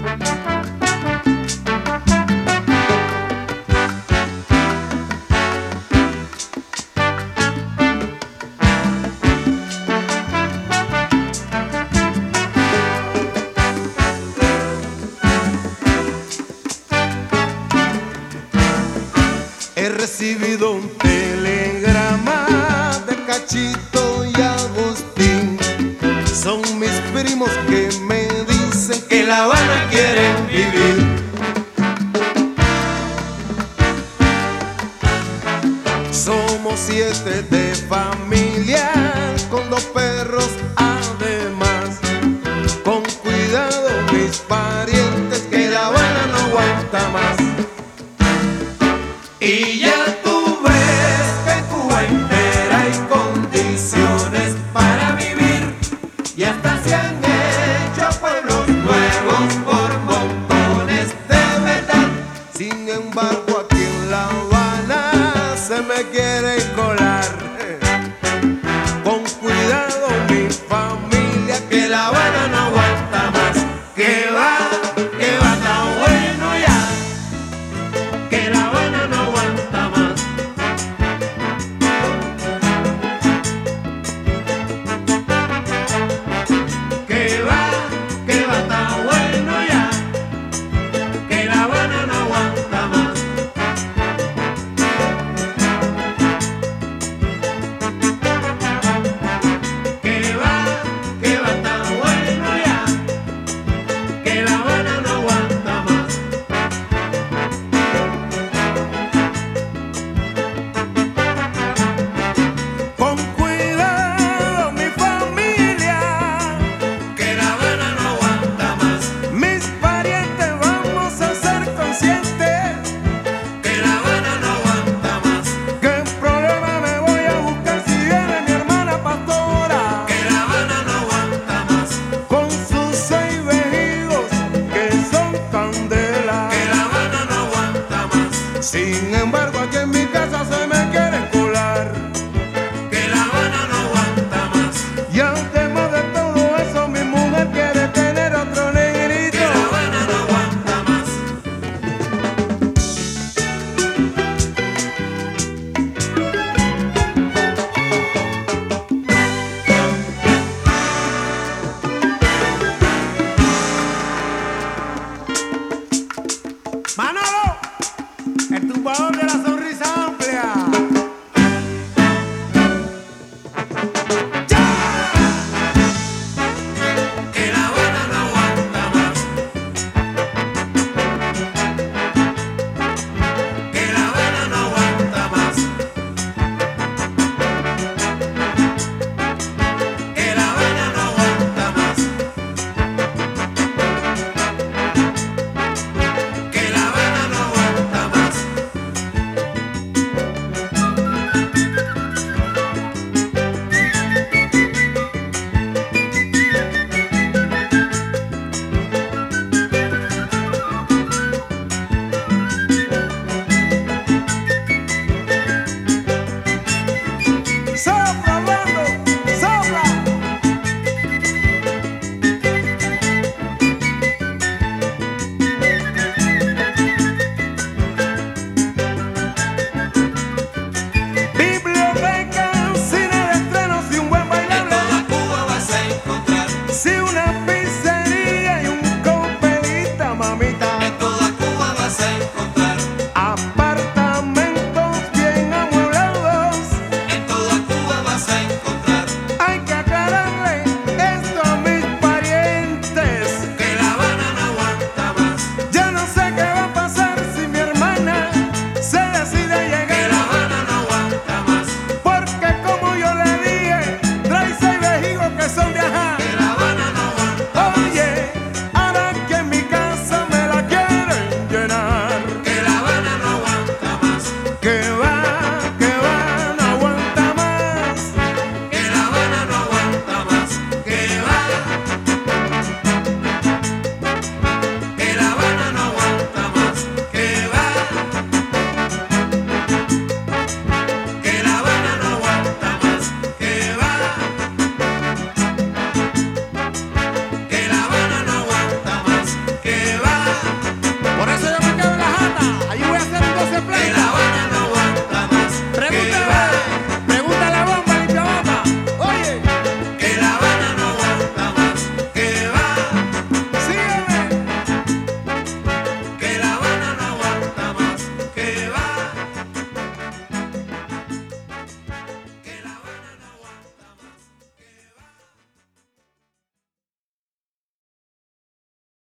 He recibido un telegrama de Cachito y Agustín. Son mis primos que me dicen que La Habana quieren vivir. Somos 7 de familia, con 2 perros además. Con cuidado mis parientes, que La Habana no aguanta más. Y ya tú ves que en Cuba entera hay condiciones para vivir, y hasta se han hecho pueblos nuevos por montones de verdad. Sin embargo aquí en La Habana se me quiere colar. Con cuidado mi familia, que La Habana no aguanta más. Que va está bueno ya, que La Habana no aguanta más. Que va está bueno ya, que La Habana no aguanta más. Que va está bueno ya, que La Habana